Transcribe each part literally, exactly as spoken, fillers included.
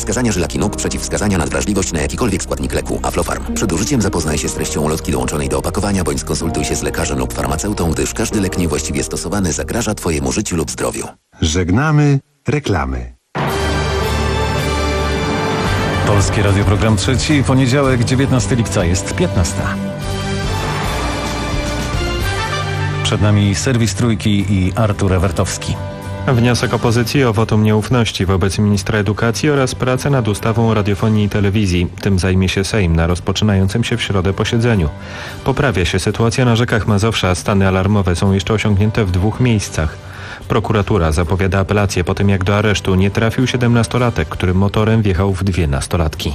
Przeciwwskazania żylaki nóg, przeciwwskazania na wrażliwość na jakikolwiek składnik leku. Aflofarm. Przed użyciem zapoznaj się z treścią ulotki dołączonej do opakowania bądź skonsultuj się z lekarzem lub farmaceutą, gdyż każdy lek niewłaściwie stosowany zagraża Twojemu życiu lub zdrowiu. Żegnamy reklamy. Polskie Radio, program trzeci, poniedziałek, dziewiętnastego lipca, jest piętnasta. Przed nami serwis Trójki i Artur Ewertowski. Wniosek opozycji o wotum nieufności wobec ministra edukacji oraz pracę nad ustawą o radiofonii i telewizji. Tym zajmie się Sejm na rozpoczynającym się w środę posiedzeniu. Poprawia się sytuacja na rzekach Mazowsza. Stany alarmowe są jeszcze osiągnięte w dwóch miejscach. Prokuratura zapowiada apelację po tym, jak do aresztu nie trafił siedemnastolatek, który motorem wjechał w dwie nastolatki.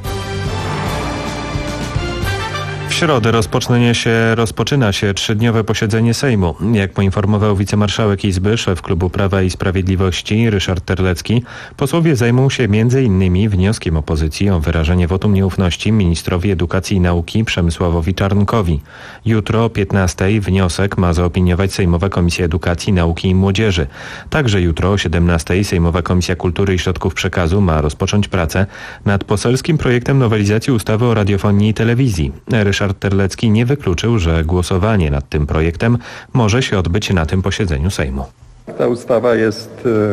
W środę rozpocznie się, rozpoczyna się trzydniowe posiedzenie Sejmu. Jak poinformował wicemarszałek Izby, szef Klubu Prawa i Sprawiedliwości Ryszard Terlecki, posłowie zajmą się między innymi wnioskiem opozycji o wyrażenie wotum nieufności ministrowi edukacji i nauki Przemysławowi Czarnkowi. Jutro o piętnastej wniosek ma zaopiniować Sejmowa Komisja Edukacji, Nauki i Młodzieży. Także jutro o siedemnastej Sejmowa Komisja Kultury i Środków Przekazu ma rozpocząć pracę nad poselskim projektem nowelizacji ustawy o radiofonii i telewizji. Ryszard Terlecki nie wykluczył, że głosowanie nad tym projektem może się odbyć na tym posiedzeniu Sejmu. Ta ustawa jest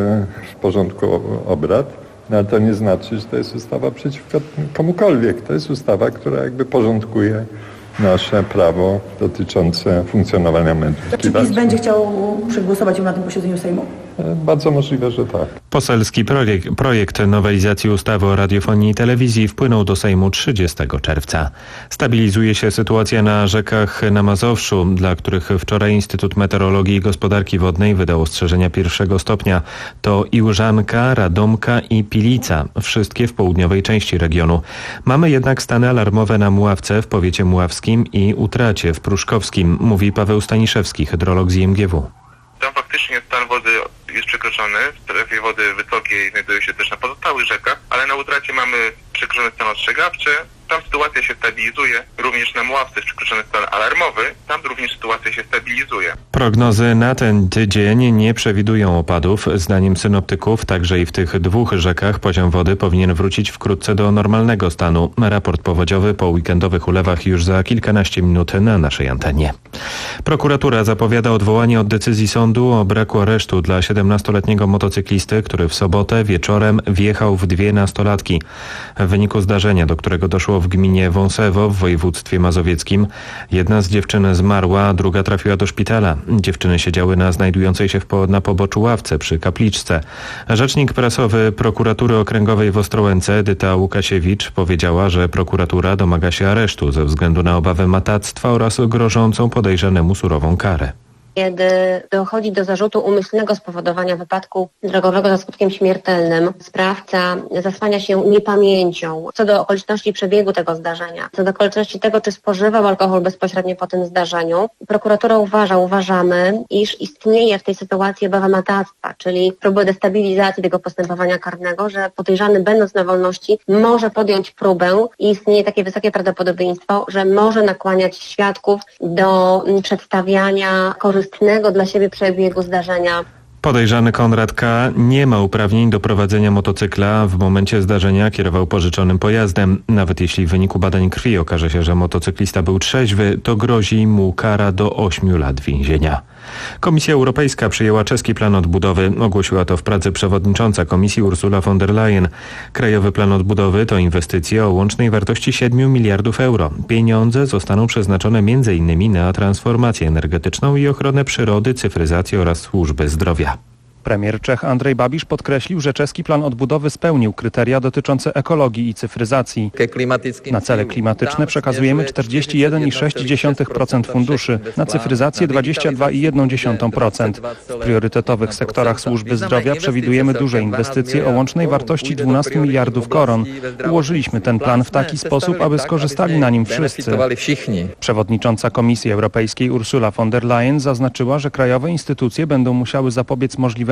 w porządku obrad, no ale to nie znaczy, że to jest ustawa przeciwko komukolwiek. To jest ustawa, która jakby porządkuje nasze prawo dotyczące funkcjonowania mediów. Czy PiS będzie chciał przegłosować ją na tym posiedzeniu Sejmu? Bardzo możliwe, że tak. Poselski projekt, projekt nowelizacji ustawy o radiofonii i telewizji wpłynął do Sejmu trzydziestego czerwca. Stabilizuje się sytuacja na rzekach na Mazowszu, dla których wczoraj Instytut Meteorologii i Gospodarki Wodnej wydał ostrzeżenia pierwszego stopnia. To Iłżanka, Radomka i Pilica, wszystkie w południowej części regionu. Mamy jednak stany alarmowe na Mławce w powiecie mławskim i Utracie w Pruszkowskim, mówi Paweł Staniszewski, hydrolog z I M G W. Tam faktycznie stan wody jest przekroczony. W strefie wody wysokiej znajduje się też na pozostałych rzekach, ale na Utracie mamy przekroczony stan ostrzegawczy. Tam sytuacja się stabilizuje. Również na Mławce jest przekroczony stan alarmowy. Tam również sytuacja się stabilizuje. Prognozy na ten tydzień nie przewidują opadów. Zdaniem synoptyków także i w tych dwóch rzekach poziom wody powinien wrócić wkrótce do normalnego stanu. Raport powodziowy po weekendowych ulewach już za kilkanaście minut na naszej antenie. Prokuratura zapowiada odwołanie od decyzji sądu o braku aresztu dla siedemnastoletniego motocyklisty, który w sobotę wieczorem wjechał w dwie nastolatki. W wyniku zdarzenia, do którego doszło w gminie Wąsewo w województwie mazowieckim, jedna z dziewczyn zmarła, a druga trafiła do szpitala. Dziewczyny siedziały na znajdującej się w po, na poboczu ławce przy kapliczce. Rzecznik prasowy Prokuratury Okręgowej w Ostrołęce, Edyta Łukasiewicz, powiedziała, że prokuratura domaga się aresztu ze względu na obawę matactwa oraz grożącą podejrzanemu surową karę. Kiedy dochodzi do zarzutu umyślnego spowodowania wypadku drogowego ze skutkiem śmiertelnym, sprawca zasłania się niepamięcią co do okoliczności przebiegu tego zdarzenia, co do okoliczności tego, czy spożywał alkohol bezpośrednio po tym zdarzeniu. Prokuratura uważa, uważamy, iż istnieje w tej sytuacji obawa matactwa, czyli próby destabilizacji tego postępowania karnego, że podejrzany, będąc na wolności, może podjąć próbę i istnieje takie wysokie prawdopodobieństwo, że może nakłaniać świadków do przedstawiania korzystnego dla siebie przebiegu zdarzenia. Podejrzany Konrad K. nie ma uprawnień do prowadzenia motocykla. W momencie zdarzenia kierował pożyczonym pojazdem. Nawet jeśli w wyniku badań krwi okaże się, że motocyklista był trzeźwy, to grozi mu kara do ośmiu lat więzienia. Komisja Europejska przyjęła czeski plan odbudowy. Ogłosiła to w Pradze przewodnicząca Komisji Ursula von der Leyen. Krajowy plan odbudowy to inwestycje o łącznej wartości siedmiu miliardów euro. Pieniądze zostaną przeznaczone między innymi na transformację energetyczną i ochronę przyrody, cyfryzację oraz służby zdrowia. Premier Czech Andrej Babiš podkreślił, że czeski plan odbudowy spełnił kryteria dotyczące ekologii i cyfryzacji. Na cele klimatyczne przekazujemy czterdzieści jeden przecinek sześć procent funduszy, na cyfryzację dwadzieścia dwa przecinek jeden procent. W priorytetowych sektorach służby zdrowia przewidujemy duże inwestycje o łącznej wartości dwanaście miliardów koron. Ułożyliśmy ten plan w taki sposób, aby skorzystali na nim wszyscy. Przewodnicząca Komisji Europejskiej Ursula von der Leyen zaznaczyła, że krajowe instytucje będą musiały zapobiec możliwemu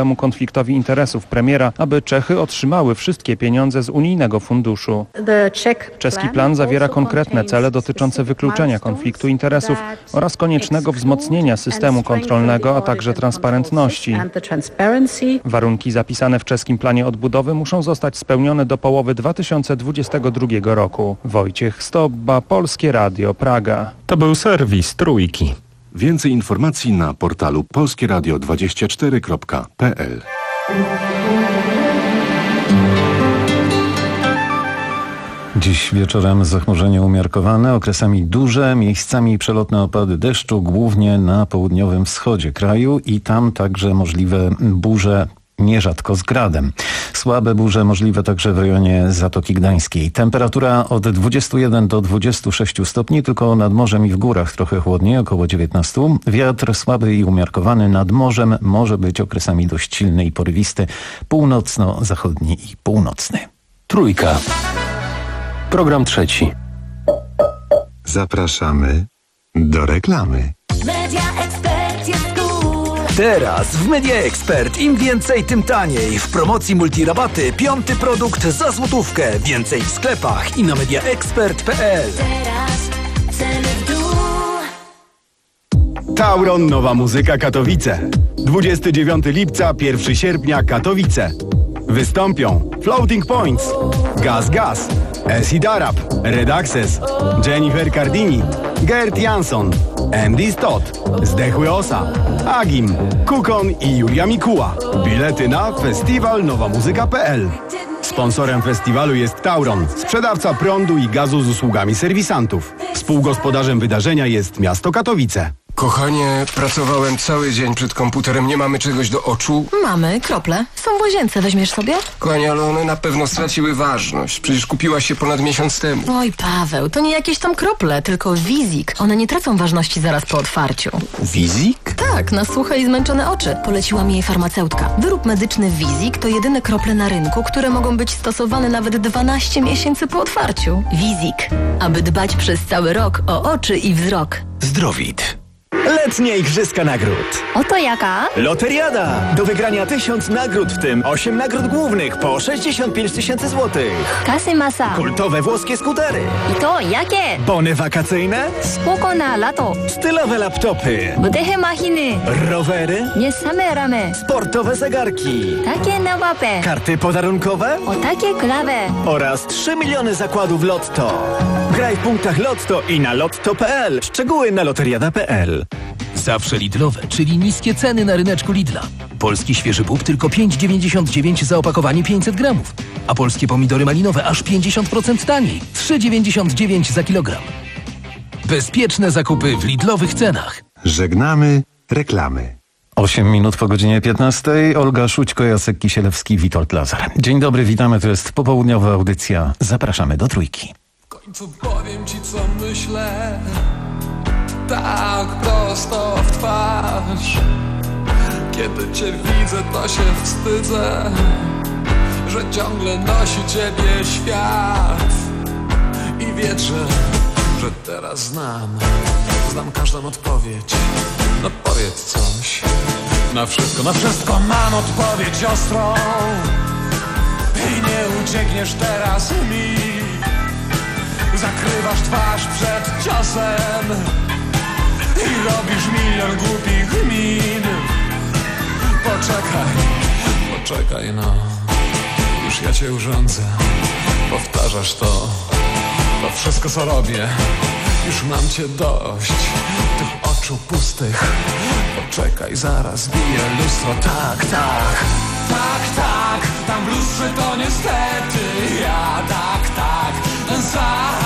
możliwemu konfliktowi interesów premiera, aby Czechy otrzymały wszystkie pieniądze z unijnego funduszu. Czeski plan zawiera konkretne cele dotyczące wykluczenia konfliktu interesów oraz koniecznego wzmocnienia systemu kontrolnego, a także transparentności. Warunki zapisane w czeskim planie odbudowy muszą zostać spełnione do połowy dwa tysiące dwudziestego drugiego roku. Wojciech Stobba, Polskie Radio, Praga. To był serwis Trójki. Więcej informacji na portalu polskieradio dwadzieścia cztery kropka p l. Dziś wieczorem zachmurzenie umiarkowane, okresami duże, miejscami przelotne opady deszczu, głównie na południowym wschodzie kraju i tam także możliwe burze, nierzadko z gradem. Słabe burze możliwe także w rejonie Zatoki Gdańskiej. Temperatura od dwudziestu jeden do dwudziestu sześciu stopni, tylko nad morzem i w górach trochę chłodniej, około dziewiętnastu. Wiatr słaby i umiarkowany nad morzem może być okresami dość silny i porywisty, północno-zachodni i północny. Trójka. Program trzeci. Zapraszamy do reklamy. Media Expert jest cool. Teraz w Media Expert im więcej, tym taniej. W promocji multirabaty piąty produkt za złotówkę. Więcej w sklepach i na media expert kropka p l. Teraz ceny w dół. Tauron Nowa Muzyka Katowice. dwudziestego dziewiątego lipca, pierwszego sierpnia Katowice. Wystąpią Floating Points, Gaz Gaz, Acid Arab, Red Access, Jennifer Cardini, Gert Jansson, Andy Stott, Zdechły Osa, Agim, Kukon i Julia Mikuła. Bilety na festiwal nowa muzyka kropka p l. Sponsorem festiwalu jest Tauron, sprzedawca prądu i gazu z usługami serwisantów. Współgospodarzem wydarzenia jest miasto Katowice. Kochanie, pracowałem cały dzień przed komputerem, nie mamy czegoś do oczu? Mamy, krople. Są w łazience, weźmiesz sobie? Kochanie, ale one na pewno straciły ważność. Przecież kupiłaś się ponad miesiąc temu. Oj, Paweł, to nie jakieś tam krople, tylko Wizik. One nie tracą ważności zaraz po otwarciu. Wizik? Tak, na suche i zmęczone oczy. Poleciła mi jej farmaceutka. Wyrób medyczny Wizik to jedyne krople na rynku, które mogą być stosowane nawet dwanaście miesięcy po otwarciu. Wizik. Aby dbać przez cały rok o oczy i wzrok. Zdrowit. Letnie Igrzyska Nagród. Oto jaka? Loteriada. Do wygrania tysiąc nagród, w tym osiem nagród głównych po sześćdziesiąt pięć tysięcy złotych. Kasy masa. Kultowe włoskie skutery. I to jakie? Bony wakacyjne. Spoko na lato. Stylowe laptopy. Budychy machiny. Rowery. Nie same ramy. Sportowe zegarki. Takie na łapę. Karty podarunkowe. O takie klawe. Oraz trzy miliony zakładów Lotto. Graj w punktach Lotto i na lotto kropka p l. Szczegóły na loteriada kropka p l. Zawsze Lidlowe, czyli niskie ceny na ryneczku Lidla. Polski świeży bób tylko pięć dziewięćdziesiąt dziewięć za opakowanie pięćset gramów, a polskie pomidory malinowe aż pięćdziesiąt procent taniej. trzy dziewięćdziesiąt dziewięć za kilogram. Bezpieczne zakupy w Lidlowych cenach. Żegnamy reklamy. osiem minut po godzinie piętnastej. Olga Szućko, Jacek Kisielewski, Witold Lazar. Dzień dobry, witamy. To jest popołudniowa audycja. Zapraszamy do Trójki. W końcu powiem ci, co myślę. Tak prosto w twarz. Kiedy cię widzę, to się wstydzę, że ciągle nosi ciebie świat. I wierzę, że teraz znam Znam każdą odpowiedź. No powiedz coś. Na wszystko, na wszystko mam odpowiedź ostrą. I nie uciekniesz teraz mi. Zakrywasz twarz przed ciosem i robisz milion głupich min. Poczekaj, poczekaj no. Już ja cię urządzę. Powtarzasz to, to wszystko co robię. Już mam cię dość, tych oczu pustych. Poczekaj, zaraz bije lustro. Tak, tak, tak, tak. Tam w lustrze to niestety ja. Tak, tak, ten sam.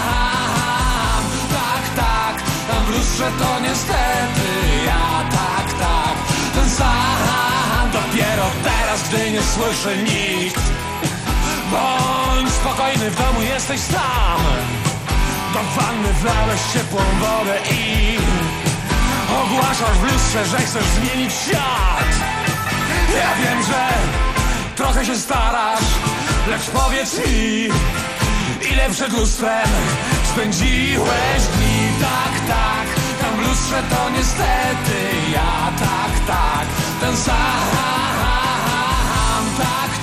Tak, tak, tam w lustrze to niestety ja. Tak, tak, ten sam. Dopiero teraz, gdy nie słyszy nikt. Bądź spokojny, w domu jesteś sam. Do wanny wlałeś ciepłą wodę i ogłaszasz w lustrze, że chcesz zmienić świat. Ja wiem, że trochę się starasz, lecz powiedz mi, ile przed lustrem spędziłeś dni. Tak, tak, tam w lustrze to niestety ja. Tak, tak, ten sam.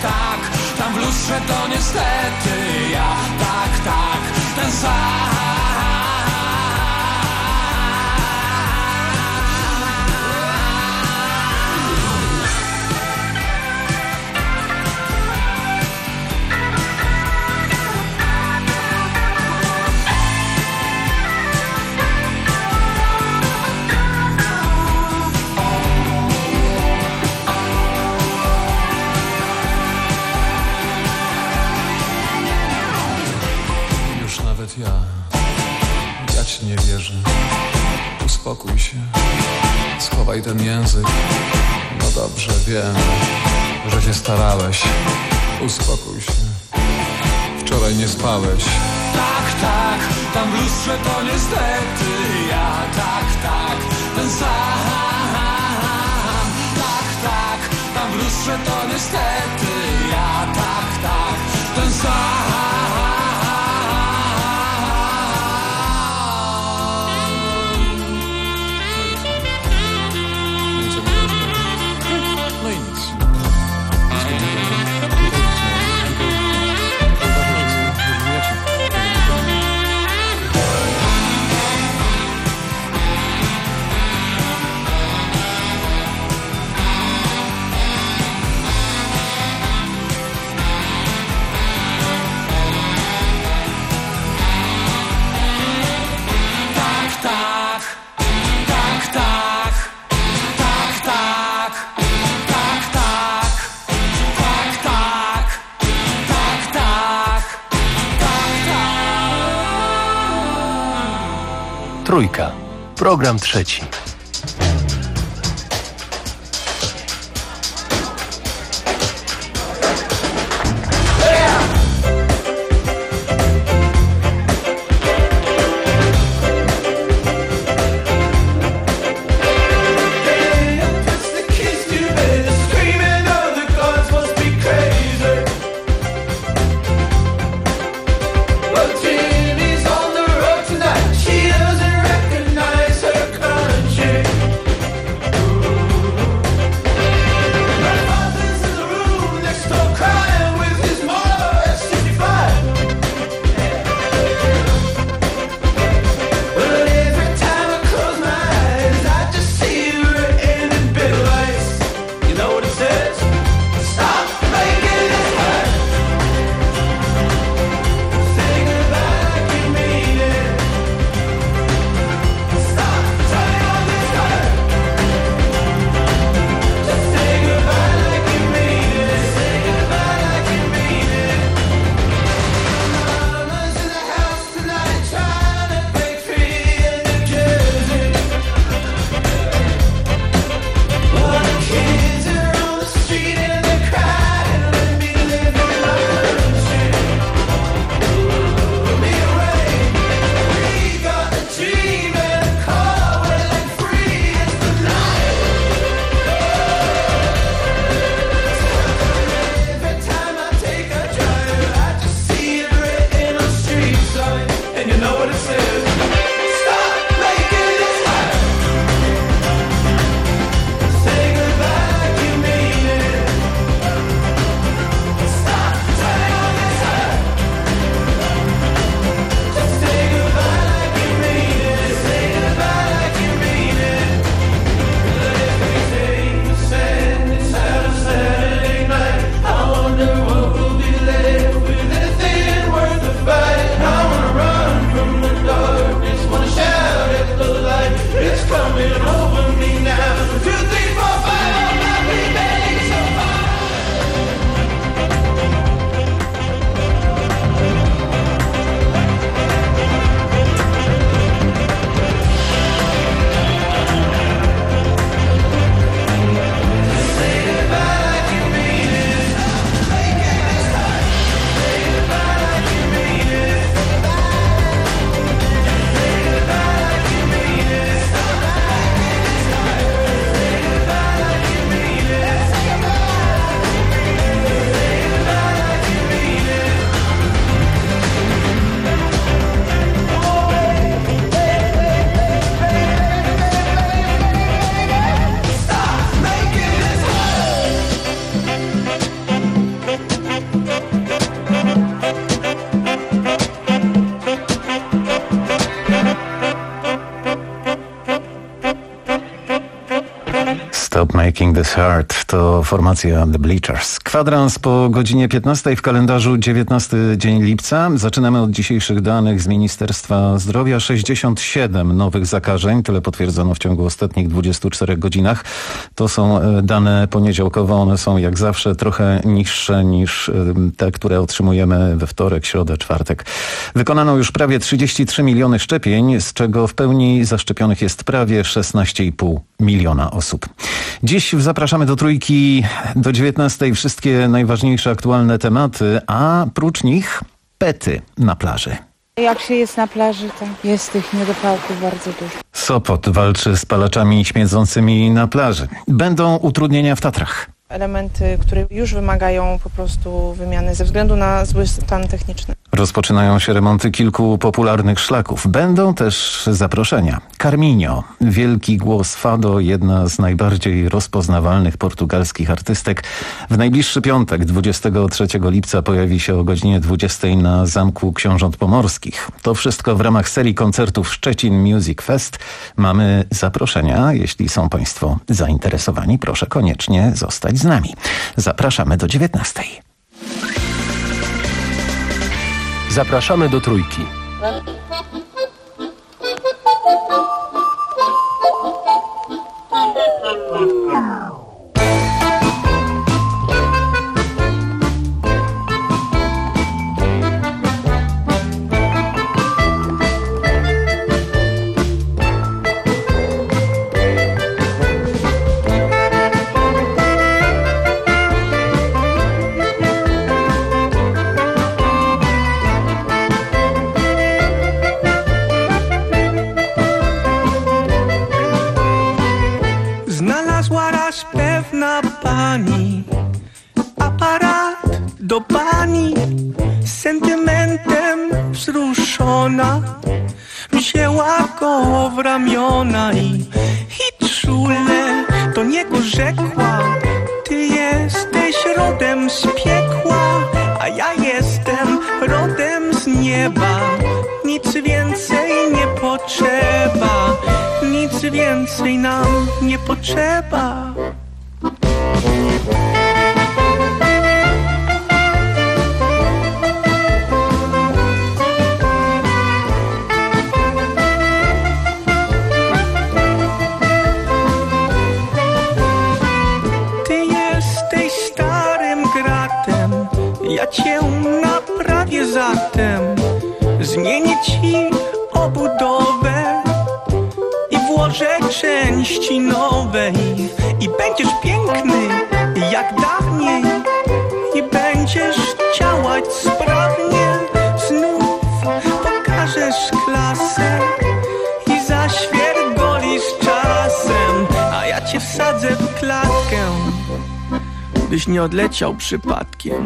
tak, tam w lustrze to niestety ja. Tak, tak, ten sam. Ja, ja ci nie wierzę. Uspokój się, schowaj ten język. No dobrze, wiem, że się starałeś. Uspokój się, wczoraj nie spałeś. Tak, tak, tam w lustrze to niestety ja. Tak, tak, ten sam. Tak, tak, tam w lustrze to niestety ja. Tak, tak, ten sam. Trójka. Program trzeci. She doesn't recognize her country. Making This Hard to formacja The Bleachers. Kwadrans po godzinie piętnastej w kalendarzu, dziewiętnasty dzień lipca. Zaczynamy od dzisiejszych danych z Ministerstwa Zdrowia. sześćdziesiąt siedem nowych zakażeń, tyle potwierdzono w ciągu ostatnich dwudziestu czterech godzinach. To są dane poniedziałkowe, one są jak zawsze trochę niższe niż te, które otrzymujemy we wtorek, środę, czwartek. Wykonano już prawie trzydzieści trzy miliony szczepień, z czego w pełni zaszczepionych jest prawie szesnaście i pół miliona osób. Dziś zapraszamy do Trójki do dziewiętnastej. Wszystkie najważniejsze aktualne tematy, a prócz nich pety na plaży. Jak się jest na plaży, to jest tych niedopałków bardzo dużo. Sopot walczy z palaczami śmierdzącymi na plaży. Będą utrudnienia w Tatrach. Elementy, które już wymagają po prostu wymiany ze względu na zły stan techniczny. Rozpoczynają się remonty kilku popularnych szlaków. Będą też zaproszenia. Carminho, wielki głos fado, jedna z najbardziej rozpoznawalnych portugalskich artystek. W najbliższy piątek, dwudziestego trzeciego lipca, pojawi się o godzinie dwudziestej na Zamku Książąt Pomorskich. To wszystko w ramach serii koncertów Szczecin Music Fest. Mamy zaproszenia. Jeśli są Państwo zainteresowani, proszę koniecznie zostać z nami. Zapraszamy do dziewiętnastej. Zapraszamy do Trójki. Do pani sentymentem wzruszona wzięła go w ramiona i, i czule do niego rzekła: ty jesteś rodem z piekła, a ja jestem rodem z nieba. Nic więcej nie potrzeba, nic więcej nam nie potrzeba. Ja cię naprawię zatem, zmienię ci obudowę i włożę części nowe i, i będziesz piękny jak dawniej i będziesz działać sprawnie. Znów pokażesz klasę i zaświergolisz czasem, a ja cię wsadzę w klatkę, byś nie odleciał przypadkiem.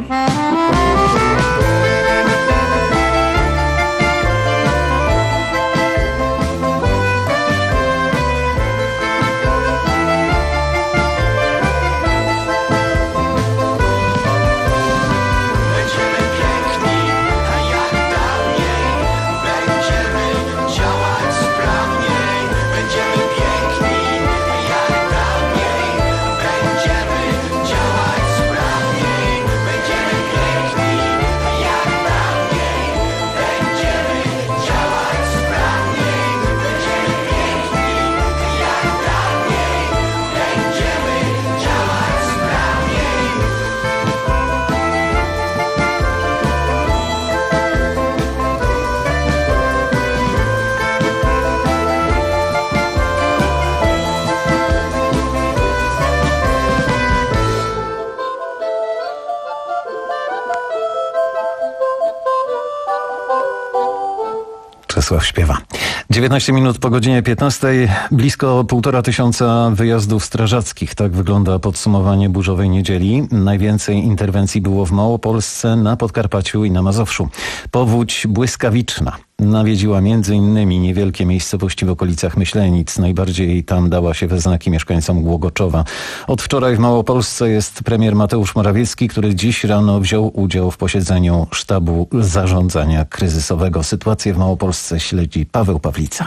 Czesław śpiewa. dziewiętnaście minut po godzinie piętnastej. Blisko półtora tysiąca wyjazdów strażackich. Tak wygląda podsumowanie burzowej niedzieli. Najwięcej interwencji było w Małopolsce, na Podkarpaciu i na Mazowszu. Powódź błyskawiczna nawiedziła między innymi niewielkie miejscowości w okolicach Myślenic. Najbardziej tam dała się we znaki mieszkańcom Głogoczowa. Od wczoraj w Małopolsce jest premier Mateusz Morawiecki, który dziś rano wziął udział w posiedzeniu sztabu zarządzania kryzysowego. Sytuację w Małopolsce śledzi Paweł Pawlica.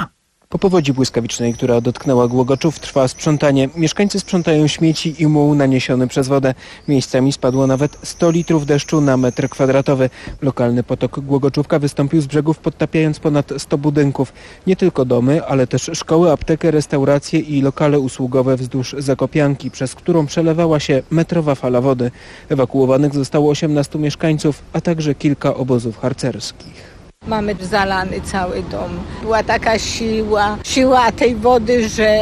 Po powodzi błyskawicznej, która dotknęła Głogoczów, trwa sprzątanie. Mieszkańcy sprzątają śmieci i muł naniesiony przez wodę. Miejscami spadło nawet sto litrów deszczu na metr kwadratowy. Lokalny potok Głogoczówka wystąpił z brzegów, podtapiając ponad sto budynków. Nie tylko domy, ale też szkoły, aptekę, restauracje i lokale usługowe wzdłuż Zakopianki, przez którą przelewała się metrowa fala wody. Ewakuowanych zostało osiemnastu mieszkańców, a także kilka obozów harcerskich. Mamy zalany cały dom. Była taka siła, siła tej wody, że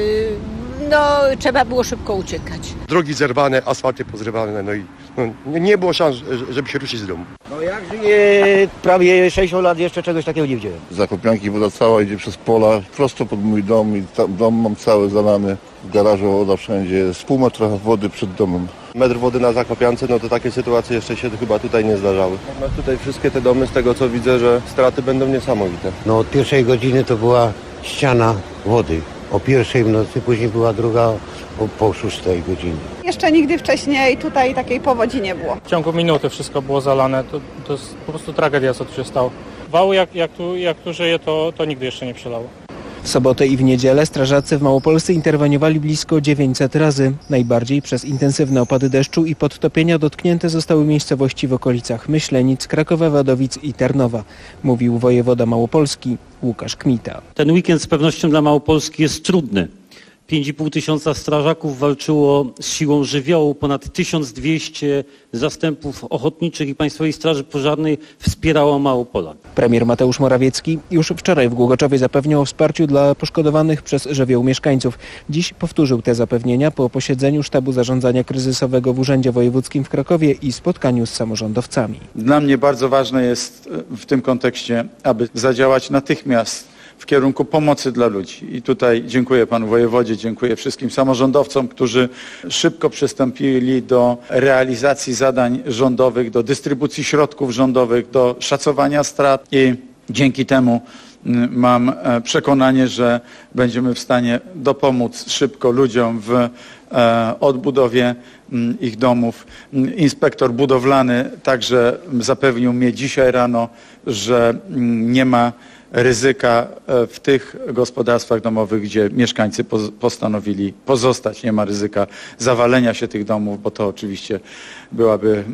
no, trzeba było szybko uciekać. Drogi zerwane, asfalty pozrywane, no i no, nie, nie było szans, żeby się ruszyć z domu. No jak żyję prawie sześćdziesiąt lat, jeszcze czegoś takiego nie widziałem. Z Zakopianki woda cała idzie przez pola, prosto pod mój dom i tam dom mam cały zalany. W garażu woda wszędzie, jest pół metra wody przed domem. Metr wody na Zakopiance, no to takie sytuacje jeszcze się chyba tutaj nie zdarzały. No tutaj wszystkie te domy, z tego co widzę, że straty będą niesamowite. No od pierwszej godziny to była ściana wody. O pierwszej w nocy, później była druga o, po szóstej godzinie. Jeszcze nigdy wcześniej tutaj takiej powodzi nie było. W ciągu minuty wszystko było zalane. To, to jest po prostu tragedia, co tu się stało. Wały, jak, jak, tu, jak tu żyje, to, to nigdy jeszcze nie przelało. W sobotę i w niedzielę strażacy w Małopolsce interweniowali blisko dziewięćset razy. Najbardziej przez intensywne opady deszczu i podtopienia dotknięte zostały miejscowości w okolicach Myślenic, Krakowa, Wadowic i Tarnowa, mówił wojewoda Małopolski Łukasz Kmita. Ten weekend z pewnością dla Małopolski jest trudny. pięć i pół tysiąca strażaków walczyło z siłą żywiołu, ponad tysiąc dwieście zastępów ochotniczych i Państwowej Straży Pożarnej wspierało Małopolan. Premier Mateusz Morawiecki już wczoraj w Głogoczowie zapewniał o wsparciu dla poszkodowanych przez żywioł mieszkańców. Dziś powtórzył te zapewnienia po posiedzeniu sztabu zarządzania kryzysowego w Urzędzie Wojewódzkim w Krakowie i spotkaniu z samorządowcami. Dla mnie bardzo ważne jest w tym kontekście, aby zadziałać natychmiast w kierunku pomocy dla ludzi. I tutaj dziękuję panu wojewodzie, dziękuję wszystkim samorządowcom, którzy szybko przystąpili do realizacji zadań rządowych, do dystrybucji środków rządowych, do szacowania strat i dzięki temu mam przekonanie, że będziemy w stanie dopomóc szybko ludziom w odbudowie ich domów. Inspektor budowlany także zapewnił mnie dzisiaj rano, że nie ma ryzyka w tych gospodarstwach domowych, gdzie mieszkańcy postanowili pozostać. Nie ma ryzyka zawalenia się tych domów, bo to oczywiście byłaby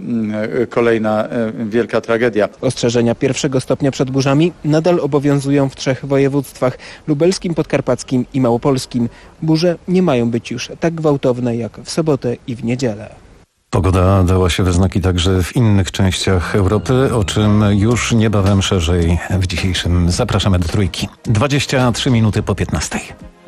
kolejna wielka tragedia. Ostrzeżenia pierwszego stopnia przed burzami nadal obowiązują w trzech województwach: lubelskim, podkarpackim i małopolskim. Burze nie mają być już tak gwałtowne jak w sobotę i w niedzielę. Pogoda dała się we znaki także w innych częściach Europy, o czym już niebawem szerzej w dzisiejszym Zapraszamy do Trójki. dwadzieścia trzy minuty po piętnastej.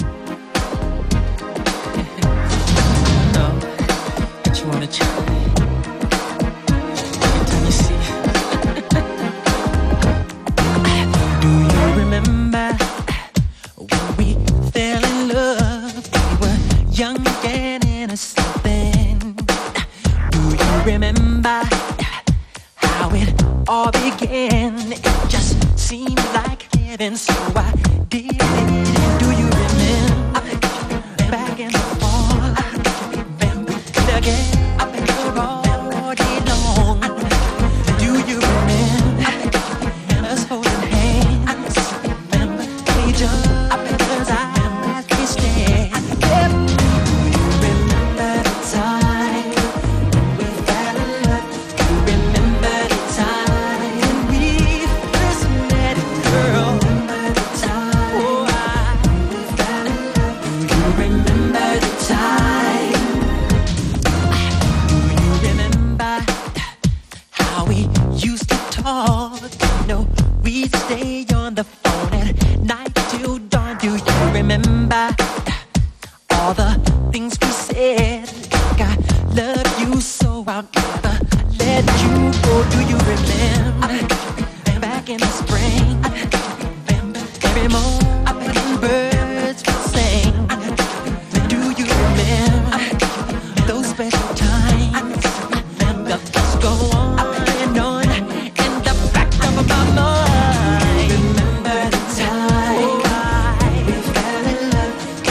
Remember how it all began. It just seemed like heaven, so I did it. Do you remember back in the fall? Remember again after all day long. Do you remember us holding hands? Remember each other's eyes we stared. Do you remember the time? Stay on the phone at night till dawn. Do you remember all the things we said? Like I love you so I'll never let you go. Do you remember back in the spring? Every morning birds would sing. Do you remember those special times? The thoughts go on and on in the back of my mind. Remember the time we fell in love.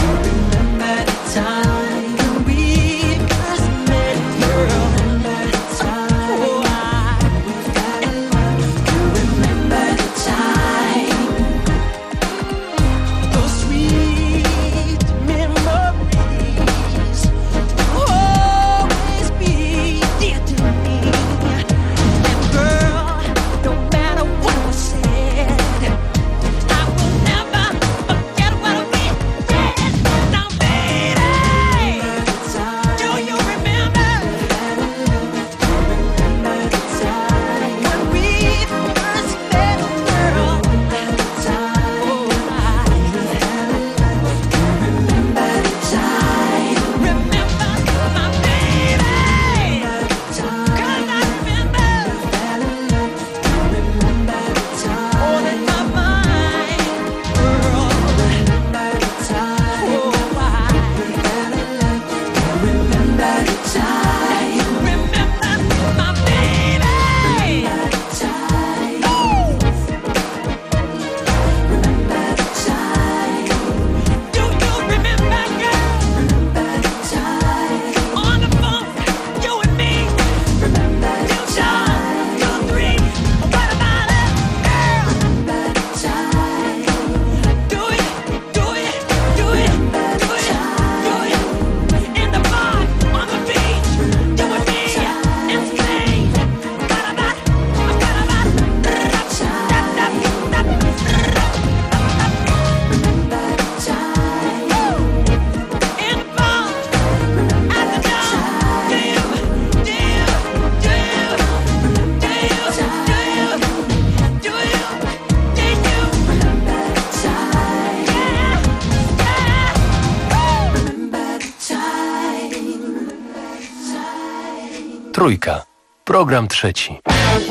Trójka. Program trzeci.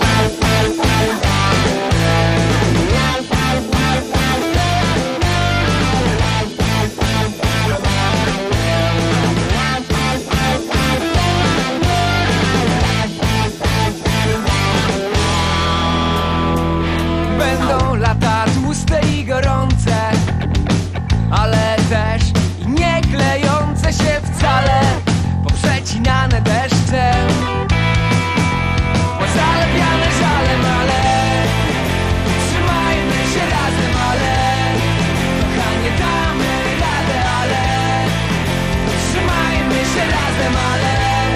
Będą lata tłuste i gorące, ale też i nie klejące się wcale, poprzecinane deszczem, pozalepiane żalem, ale trzymajmy się razem, ale kochanie damy radę, ale trzymajmy się razem, ale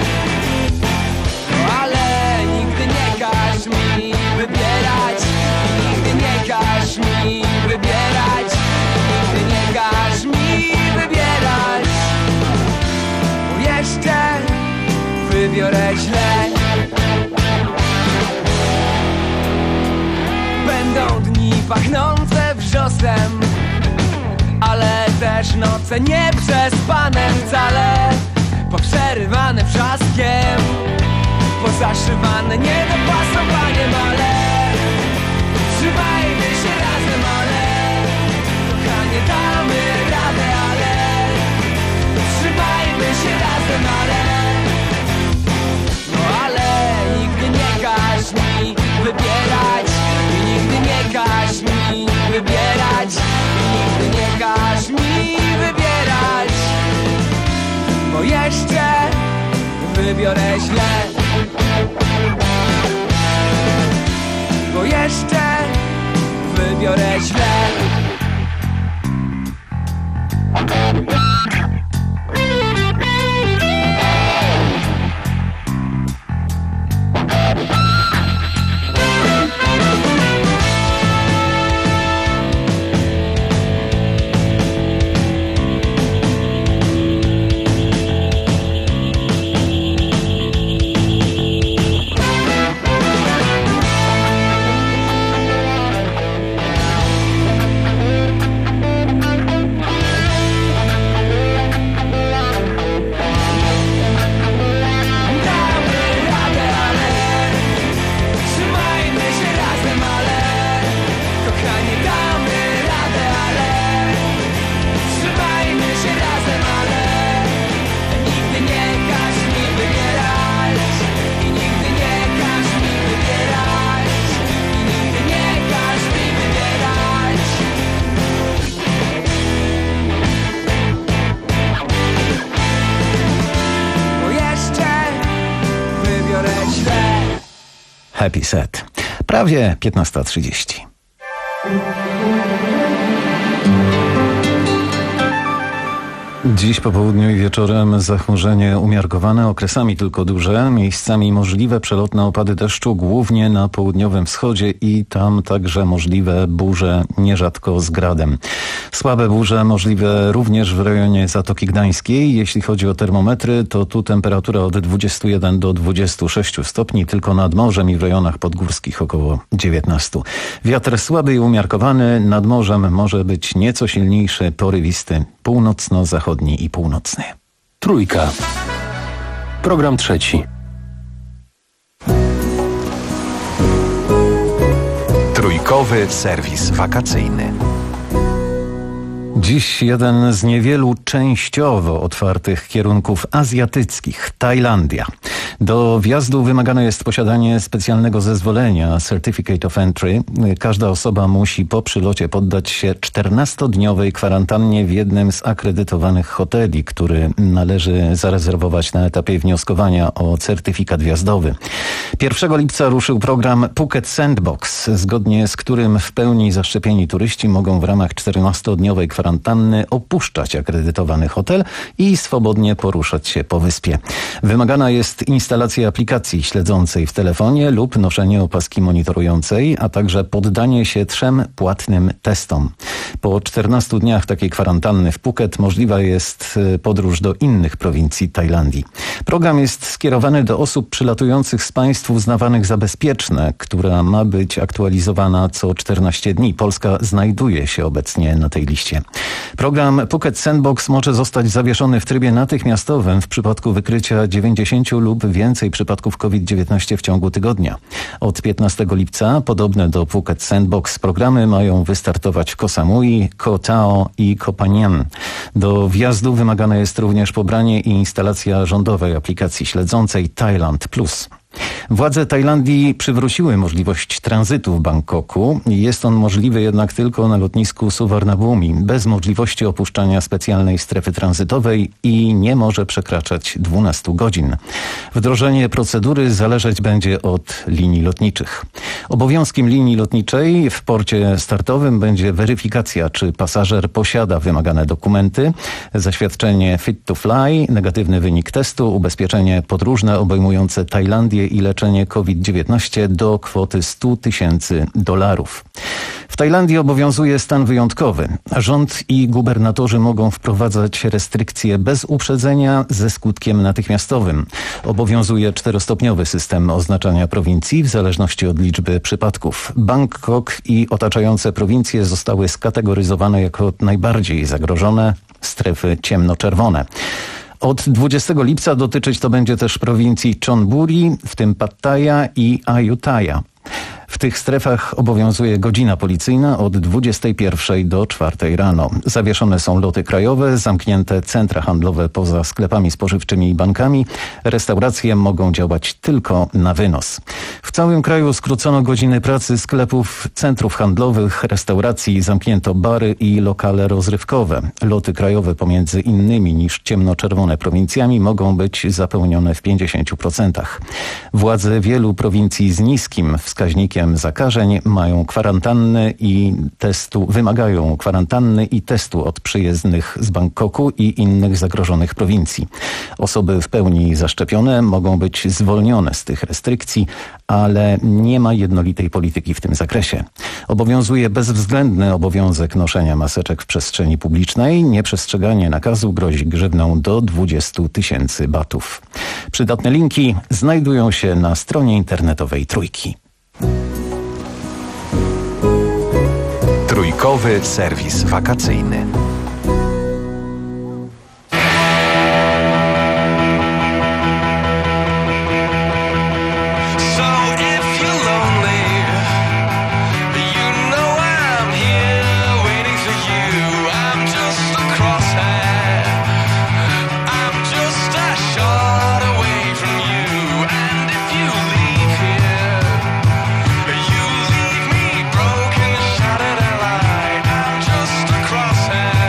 no ale nigdy nie każ mi wybierać, nigdy nie każ mi wybierać, nigdy nie każ mi wybierać, bo jeszcze wybiorę źle. Będą dni pachnące wrzosem, ale też noce nieprzespane wcale, poprzerywane wrzaskiem, pozaszywane niedopasowaniem, ale trzymajmy się razem, ale kochanie damy radę, ale trzymajmy się razem, ale no ale nigdy nie każ mi wybierać, i nigdy nie każ mi wybierać, i nigdy nie każ mi wybierać, bo jeszcze wybiorę źle, bo jeszcze wybiorę źle. Happy Set. Prawie piętnasta trzydzieści. Dziś po południu i wieczorem zachmurzenie umiarkowane, okresami tylko duże, miejscami możliwe przelotne opady deszczu, głównie na południowym wschodzie i tam także możliwe burze, nierzadko z gradem. Słabe burze możliwe również w rejonie Zatoki Gdańskiej. Jeśli chodzi o termometry, to tu temperatura od dwudziestu jeden do dwudziestu sześciu stopni, tylko nad morzem i w rejonach podgórskich około dziewiętnastu. Wiatr słaby i umiarkowany, nad morzem może być nieco silniejszy, porywisty, północno-zachodni i północny. Trójka. Program trzeci. Trójkowy serwis wakacyjny. Dziś jeden z niewielu częściowo otwartych kierunków azjatyckich, Tajlandia. Do wjazdu wymagane jest posiadanie specjalnego zezwolenia, Certificate of Entry. Każda osoba musi po przylocie poddać się czternastodniowej kwarantannie w jednym z akredytowanych hoteli, który należy zarezerwować na etapie wnioskowania o certyfikat wjazdowy. pierwszego lipca ruszył program Phuket Sandbox, zgodnie z którym w pełni zaszczepieni turyści mogą w ramach czternastodniowej kwarantanny opuszczać akredytowany hotel i swobodnie poruszać się po wyspie. Wymagana jest instalacja aplikacji śledzącej w telefonie lub noszenie opaski monitorującej, a także poddanie się trzem płatnym testom. Po czternastu dniach takiej kwarantanny w Phuket możliwa jest podróż do innych prowincji Tajlandii. Program jest skierowany do osób przylatujących z państw uznawanych za bezpieczne, która ma być aktualizowana co czternaście dni. Polska znajduje się obecnie na tej liście. Program Phuket Sandbox może zostać zawieszony w trybie natychmiastowym w przypadku wykrycia dziewięćdziesięciu lub więcej przypadków COVID dziewiętnaście w ciągu tygodnia. Od piętnastego lipca podobne do Phuket Sandbox programy mają wystartować w Koh Samui, Koh Tao i Koh Phangan. Do wjazdu wymagane jest również pobranie i instalacja rządowej aplikacji śledzącej Thailand Plus. Władze Tajlandii przywróciły możliwość tranzytu w Bangkoku. Jest on możliwy jednak tylko na lotnisku Suvarnabhumi, bez możliwości opuszczania specjalnej strefy tranzytowej i nie może przekraczać dwunastu godzin. Wdrożenie procedury zależeć będzie od linii lotniczych. Obowiązkiem linii lotniczej w porcie startowym będzie weryfikacja, czy pasażer posiada wymagane dokumenty, zaświadczenie Fit to Fly, negatywny wynik testu, ubezpieczenie podróżne obejmujące Tajlandię i leczenie COVID dziewiętnaście do kwoty stu tysięcy dolarów. W Tajlandii obowiązuje stan wyjątkowy. Rząd i gubernatorzy mogą wprowadzać restrykcje bez uprzedzenia ze skutkiem natychmiastowym. Obowiązuje czterostopniowy system oznaczania prowincji w zależności od liczby przypadków. Bangkok i otaczające prowincje zostały skategoryzowane jako najbardziej zagrożone strefy ciemnoczerwone. Od dwudziestego lipca dotyczyć to będzie też prowincji Chonburi, w tym Pattaya i Ayutthaya. W tych strefach obowiązuje godzina policyjna od dwudziestej pierwszej do czwartej rano. Zawieszone są loty krajowe, zamknięte centra handlowe poza sklepami spożywczymi i bankami. Restauracje mogą działać tylko na wynos. W całym kraju skrócono godziny pracy sklepów, centrów handlowych, restauracji, zamknięto bary i lokale rozrywkowe. Loty krajowe pomiędzy innymi niż ciemnoczerwone prowincjami mogą być zapełnione w pięćdziesięciu procentach. Władze wielu prowincji z niskim wskaźnikiem zakażeń mają kwarantanny i testu, wymagają kwarantanny i testu od przyjezdnych z Bangkoku i innych zagrożonych prowincji. Osoby w pełni zaszczepione mogą być zwolnione z tych restrykcji, ale nie ma jednolitej polityki w tym zakresie. Obowiązuje bezwzględny obowiązek noszenia maseczek w przestrzeni publicznej. Nieprzestrzeganie nakazu grozi grzywną do dwudziestu tysięcy batów. Przydatne linki znajdują się na stronie internetowej Trójki. Trójkowy serwis wakacyjny. Crosshair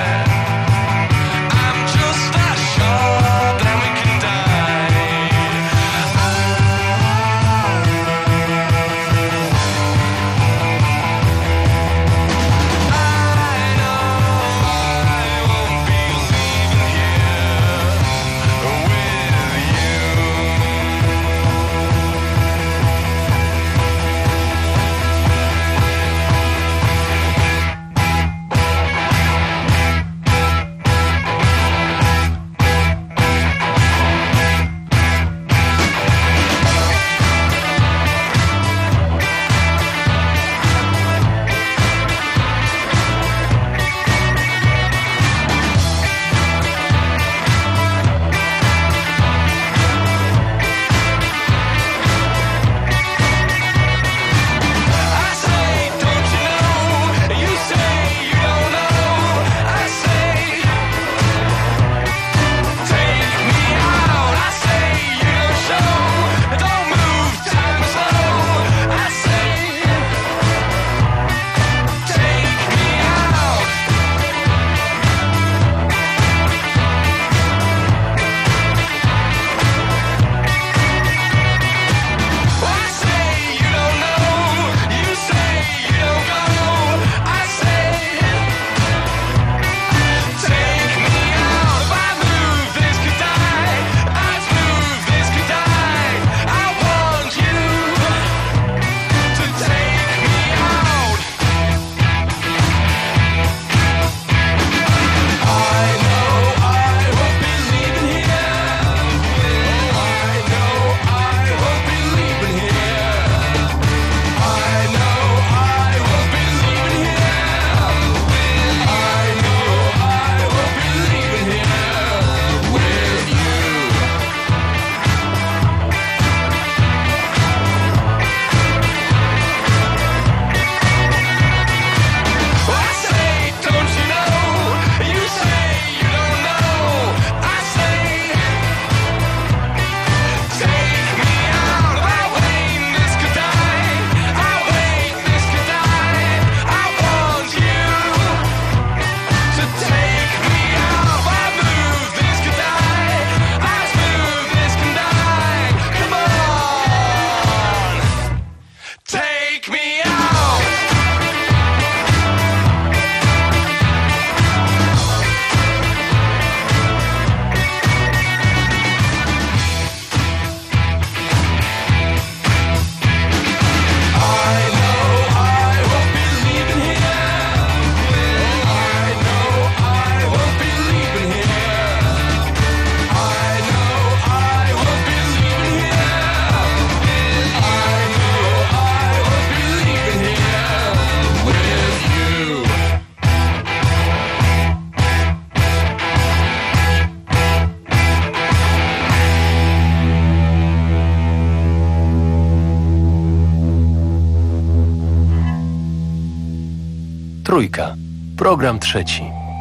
Trójka. Program trzeci.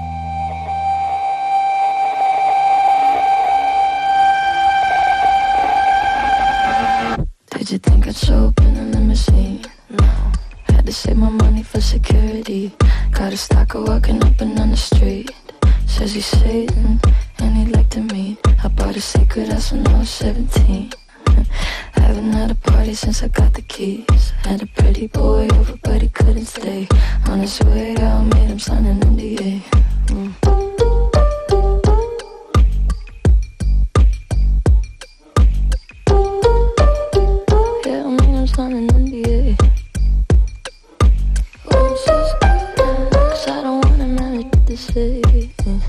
Did you think I'd show up in a limousine? No. Had to save my money for security. Got a stalker walking up and down the street. Says he's Satan and he'd like to meet. I bought a secret house when I was seventeen. Haven't had a party since I got the keys. Had a pretty boy over but he couldn't stay. On his way out made him sign an N D A. Mm. Yeah, I made him sign an N D A. Oh, she's good, 'cause I don't wanna marry the city.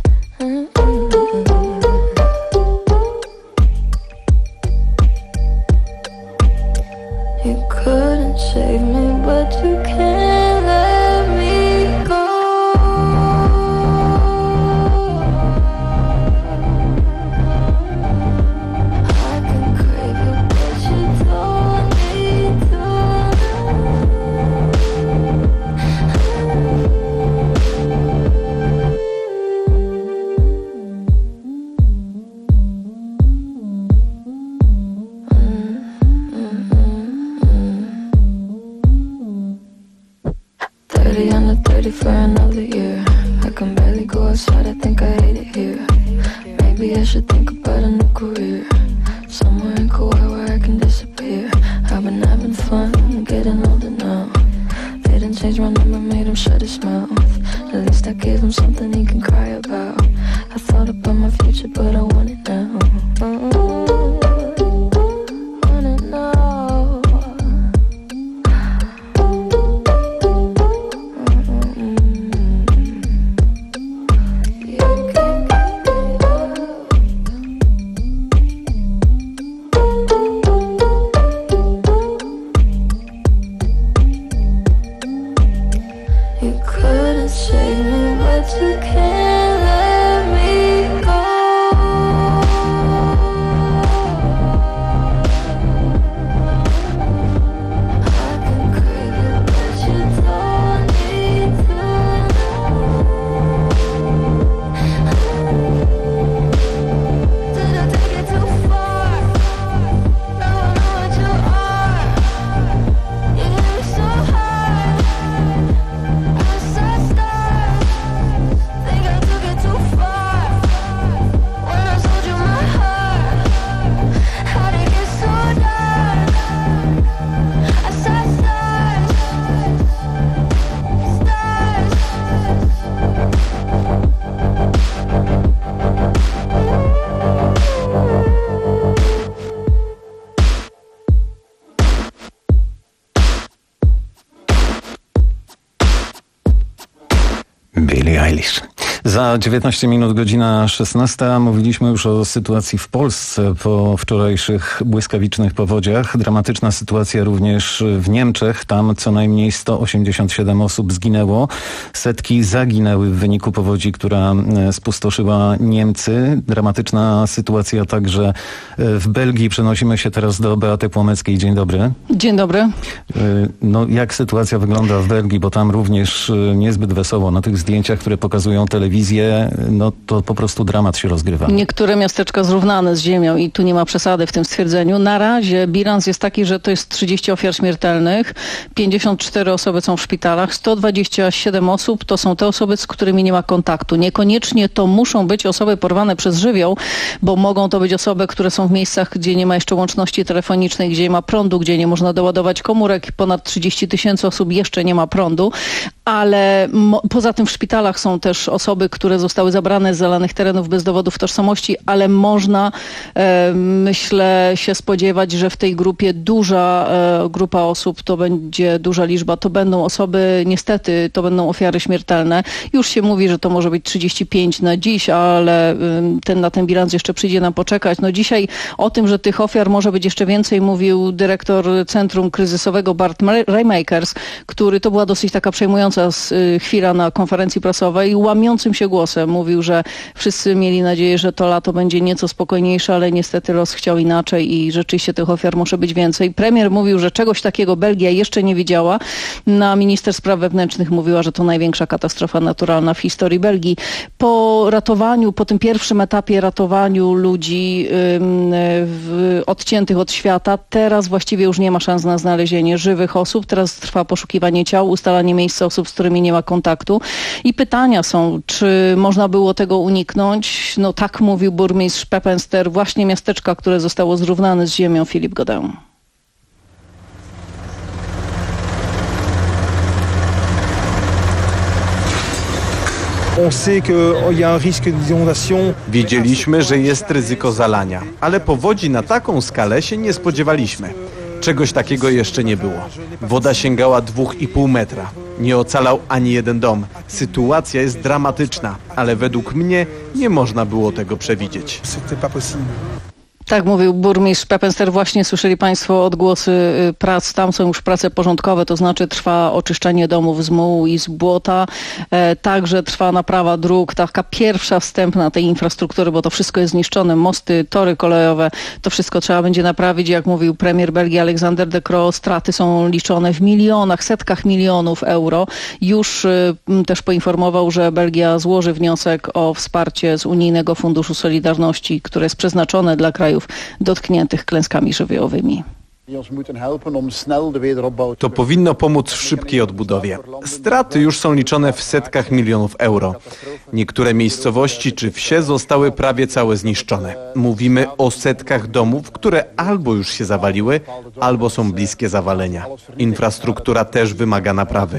You couldn't save me, but you can't let me go. I can crave you, but you don't need to. thirty under thirty for another year. I can barely go outside, I think I hate it here. Maybe I should think about a new career. Somewhere in Kauai where I can disappear. I've been having fun, getting older now. Didn't change my number, made him shut his mouth. At least I gave him something he can cry about. I thought about my future, but I want it now. Mm-hmm. Want it now. You couldn't save me, but you can't let me go. I can crave you, but you don't need to. Did I take it too far? Now I know what you are. You hit me so hard. I saw stars. Think I took it too far. When I sold you my heart, how'd it get so dark? I saw stars. Billie Eilish. Za dziewiętnaście minut, godzina szesnasta. Mówiliśmy już o sytuacji w Polsce po wczorajszych błyskawicznych powodziach. Dramatyczna sytuacja również w Niemczech. Tam co najmniej sto osiemdziesiąt siedem osób zginęło. Setki zaginęły w wyniku powodzi, która spustoszyła Niemcy. Dramatyczna sytuacja także w Belgii. Przenosimy się teraz do Beaty Płomeckiej. Dzień dobry. Dzień dobry. No, jak sytuacja wygląda w Belgii, bo tam również niezbyt wesoło. Na tych zdjęciach, które pokazują telewizję, no to po prostu dramat się rozgrywa. Niektóre miasteczka zrównane z ziemią i tu nie ma przesady w tym stwierdzeniu. Na razie bilans jest taki, że to jest trzydzieści ofiar śmiertelnych, pięćdziesiąt cztery osoby są w szpitalach, sto dwadzieścia siedem osób to są te osoby, z którymi nie ma kontaktu. Niekoniecznie to muszą być osoby porwane przez żywioł, bo mogą to być osoby, które są w miejscach, gdzie nie ma jeszcze łączności telefonicznej, gdzie nie ma prądu, gdzie nie można doładować komórek. Ponad trzydzieści tysięcy osób jeszcze nie ma prądu, ale mo- poza tym w szpitalach są też osoby, które zostały zabrane z zalanych terenów bez dowodów tożsamości, ale można, e, myślę, się spodziewać, że w tej grupie duża e, grupa osób, to będzie duża liczba, to będą osoby, niestety, to będą ofiary śmiertelne. Już się mówi, że to może być trzydzieści pięć na dziś, ale e, ten, na ten bilans jeszcze przyjdzie nam poczekać. No dzisiaj o tym, że tych ofiar może być jeszcze więcej, mówił dyrektor Centrum Kryzysowego Bart Raymakers, który, to była dosyć taka przejmująca przerażająca chwila na konferencji prasowej. Łamiącym się głosem mówił, że wszyscy mieli nadzieję, że to lato będzie nieco spokojniejsze, ale niestety los chciał inaczej i rzeczywiście tych ofiar może być więcej. Premier mówił, że czegoś takiego Belgia jeszcze nie widziała. Na minister spraw wewnętrznych mówiła, że to największa katastrofa naturalna w historii Belgii. Po ratowaniu, po tym pierwszym etapie ratowaniu ludzi w, odciętych od świata, teraz właściwie już nie ma szans na znalezienie żywych osób. Teraz trwa poszukiwanie ciał, ustalanie miejsca osób, z którymi nie ma kontaktu. I pytania są, czy można było tego uniknąć? No tak mówił burmistrz Peppenster, właśnie miasteczka, które zostało zrównane z ziemią, Philippe Godin. Wiedzieliśmy, że jest ryzyko zalania, ale powodzi na taką skalę się nie spodziewaliśmy. Czegoś takiego jeszcze nie było. Woda sięgała dwóch i pół metra. Nie ocalał ani jeden dom. Sytuacja jest dramatyczna, ale według mnie nie można było tego przewidzieć. Tak mówił burmistrz Peppenster. Właśnie słyszeli Państwo odgłosy prac. Tam są już prace porządkowe, to znaczy trwa oczyszczanie domów z mułu i z błota. E, także trwa naprawa dróg, taka pierwsza wstępna tej infrastruktury, bo to wszystko jest zniszczone. Mosty, tory kolejowe, to wszystko trzeba będzie naprawić. Jak mówił premier Belgii Alexander De Croo, straty są liczone w milionach, setkach milionów euro. Już y, też poinformował, że Belgia złoży wniosek o wsparcie z Unijnego Funduszu Solidarności, które jest przeznaczone dla krajów dotkniętych klęskami żywiołowymi. To powinno pomóc w szybkiej odbudowie. Straty już są liczone w setkach milionów euro. Niektóre miejscowości czy wsie zostały prawie całe zniszczone. Mówimy o setkach domów, które albo już się zawaliły, albo są bliskie zawalenia. Infrastruktura też wymaga naprawy.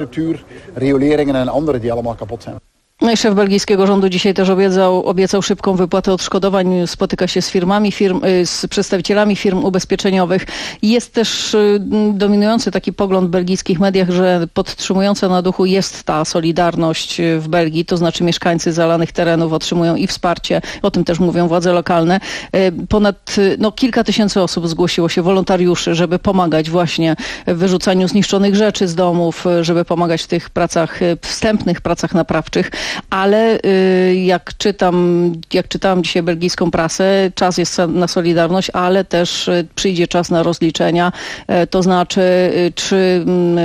No i szef belgijskiego rządu dzisiaj też obiecał, obiecał szybką wypłatę odszkodowań. Spotyka się z firmami, firm, z przedstawicielami firm ubezpieczeniowych. Jest też dominujący taki pogląd w belgijskich mediach, że podtrzymująca na duchu jest ta solidarność w Belgii, to znaczy mieszkańcy zalanych terenów otrzymują i wsparcie, o tym też mówią władze lokalne. Ponad no, kilka tysięcy osób zgłosiło się, wolontariuszy, żeby pomagać właśnie w wyrzucaniu zniszczonych rzeczy z domów, żeby pomagać w tych pracach, wstępnych pracach naprawczych. Ale jak czytam, jak czytałam dzisiaj belgijską prasę, czas jest na solidarność, ale też przyjdzie czas na rozliczenia. To znaczy, czy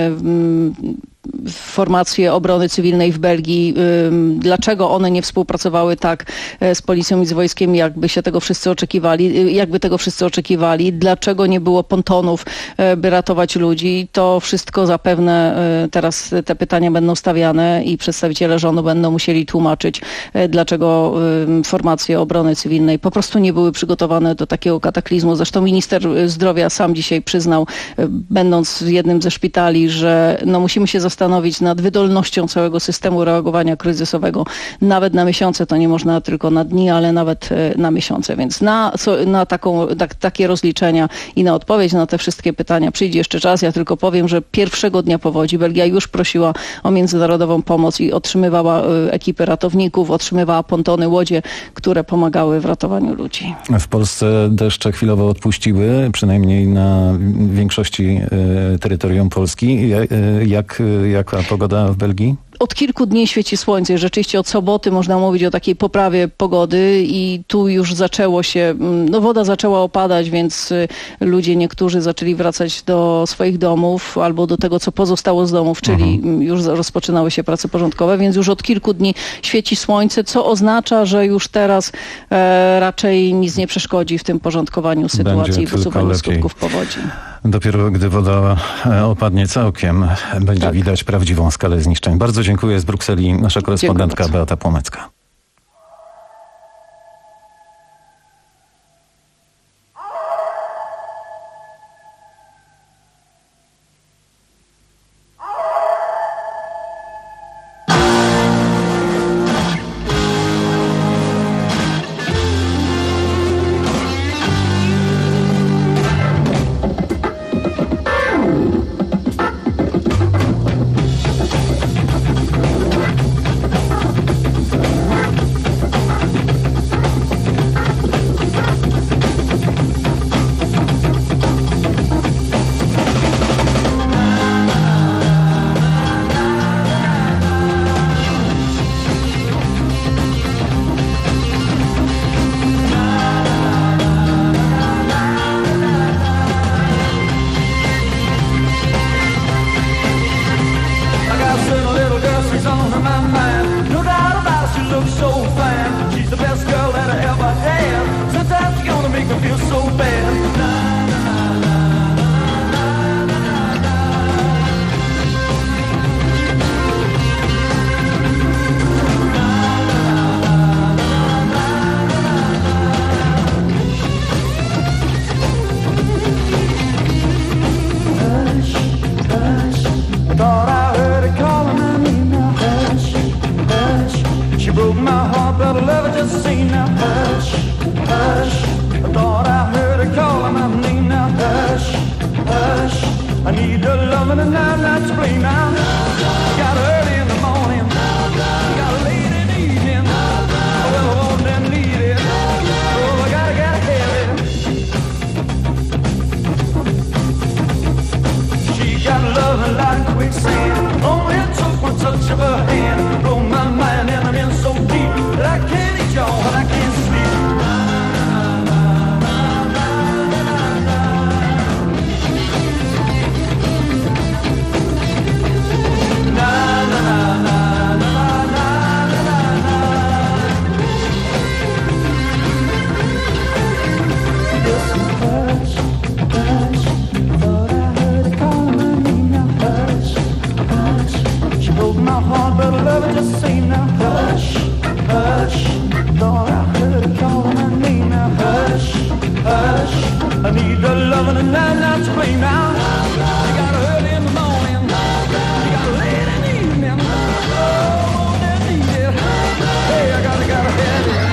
formacje obrony cywilnej w Belgii, dlaczego one nie współpracowały tak z policją i z wojskiem, jakby się tego wszyscy oczekiwali, jakby tego wszyscy oczekiwali, dlaczego nie było pontonów, by ratować ludzi. To wszystko zapewne teraz te pytania będą stawiane i przedstawiciele rządu będą musieli tłumaczyć, dlaczego formacje obrony cywilnej po prostu nie były przygotowane do takiego kataklizmu. Zresztą minister zdrowia sam dzisiaj przyznał, będąc w jednym ze szpitali, że no musimy się zastanowić nad wydolnością całego systemu reagowania kryzysowego. Nawet na miesiące, to nie można tylko na dni, ale nawet na miesiące. Więc na, na taką, tak, takie rozliczenia i na odpowiedź na te wszystkie pytania przyjdzie jeszcze czas. Ja tylko powiem, że pierwszego dnia powodzi Belgia już prosiła o międzynarodową pomoc i otrzymywała ekipy ratowników, otrzymywała pontony, łodzie, które pomagały w ratowaniu ludzi. W Polsce deszcze chwilowo odpuściły, przynajmniej na większości y, terytorium Polski. Jak, jaka pogoda w Belgii? Od kilku dni świeci słońce. Rzeczywiście od soboty można mówić o takiej poprawie pogody i tu już zaczęło się, no woda zaczęła opadać, więc ludzie niektórzy zaczęli wracać do swoich domów albo do tego, co pozostało z domów, czyli mhm. już rozpoczynały się prace porządkowe, więc już od kilku dni świeci słońce, co oznacza, że już teraz e, raczej nic nie przeszkodzi w tym porządkowaniu sytuacji w usuwaniu skutków powodzi. Dopiero gdy woda opadnie całkiem, będzie tak. widać prawdziwą skalę zniszczeń. Bardzo dziękuję. Z Brukseli nasza korespondentka Beata Płomecka. she's on my mind. No doubt about it, she looks so fine. She's the best girl that I ever had. Sometimes she's gonna make me feel so bad. Thought I heard her calling my name now. Hush, hush. She broke my heart, but I love her just the same now. Hush, hush. I thought I heard her calling my name now. Hush, hush. I need her loving and I'm not to blame now. Got her early in the morning, got her late in the evening. Well, I want and need it. Oh, I gotta, gotta have it. She got loving like quicksand. Only it took one touch of her hand. Blow my mind and I'm in so deep that I can't eat y'all and I can't sleep. My heart, but I love it just the same now. Hush, hush. Thought I heard her calling my name now. Hush, hush. I need the loving and I'm not to blame now. You got her early in the morning, you got her late in the evening. Oh, I need it. Hey, I gotta, gotta have it.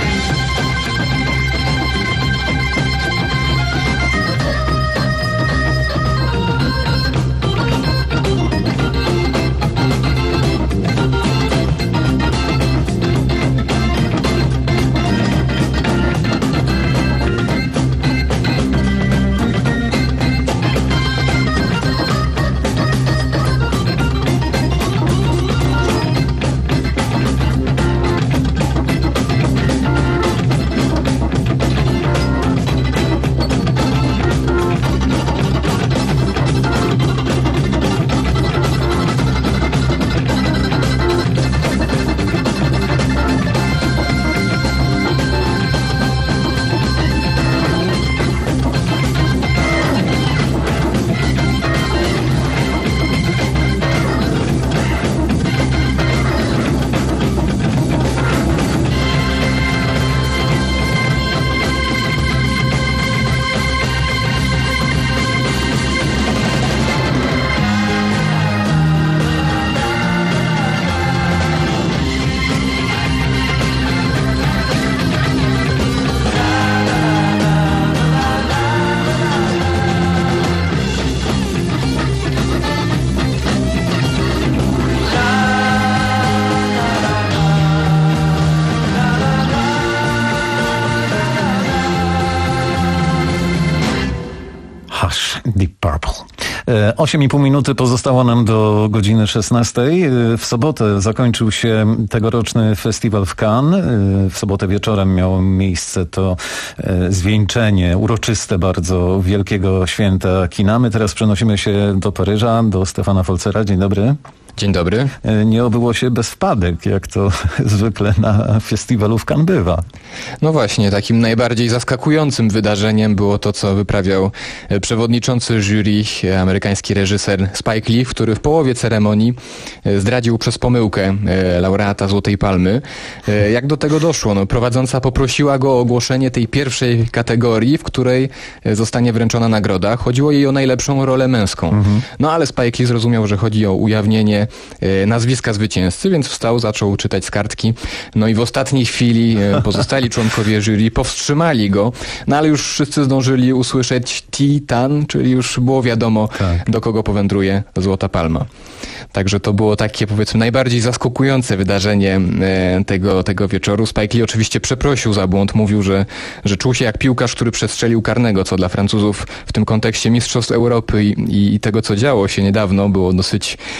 Deep Purple. osiem i pół minuty pozostało nam do godziny szesnastej. W sobotę zakończył się tegoroczny festiwal w Cannes. W sobotę wieczorem miało miejsce to zwieńczenie uroczyste bardzo wielkiego święta kina. My teraz przenosimy się do Paryża, do Stefana Folzera. Dzień dobry. Dzień dobry. Nie obyło się bez wpadek, jak to zwykle na festiwalu w Cannes bywa. No właśnie, takim najbardziej zaskakującym wydarzeniem było to, co wyprawiał przewodniczący jury, amerykański reżyser Spike Lee, który w połowie ceremonii zdradził przez pomyłkę laureata Złotej Palmy. Jak do tego doszło? No, prowadząca poprosiła go o ogłoszenie tej pierwszej kategorii, w której zostanie wręczona nagroda. Chodziło jej o najlepszą rolę męską. Mhm. No ale Spike Lee zrozumiał, że chodzi o ujawnienie nazwiska zwycięzcy, więc wstał, zaczął czytać z kartki. No i w ostatniej chwili pozostali członkowie jury powstrzymali go, no ale już wszyscy zdążyli usłyszeć Titan, czyli już było wiadomo, tak, do kogo powędruje Złota Palma. Także to było takie, powiedzmy, najbardziej zaskakujące wydarzenie tego, tego wieczoru. Spike Lee oczywiście przeprosił za błąd, mówił, że, że czuł się jak piłkarz, który przestrzelił karnego, co dla Francuzów w tym kontekście Mistrzostw Europy i, i tego, co działo się niedawno, było dosyć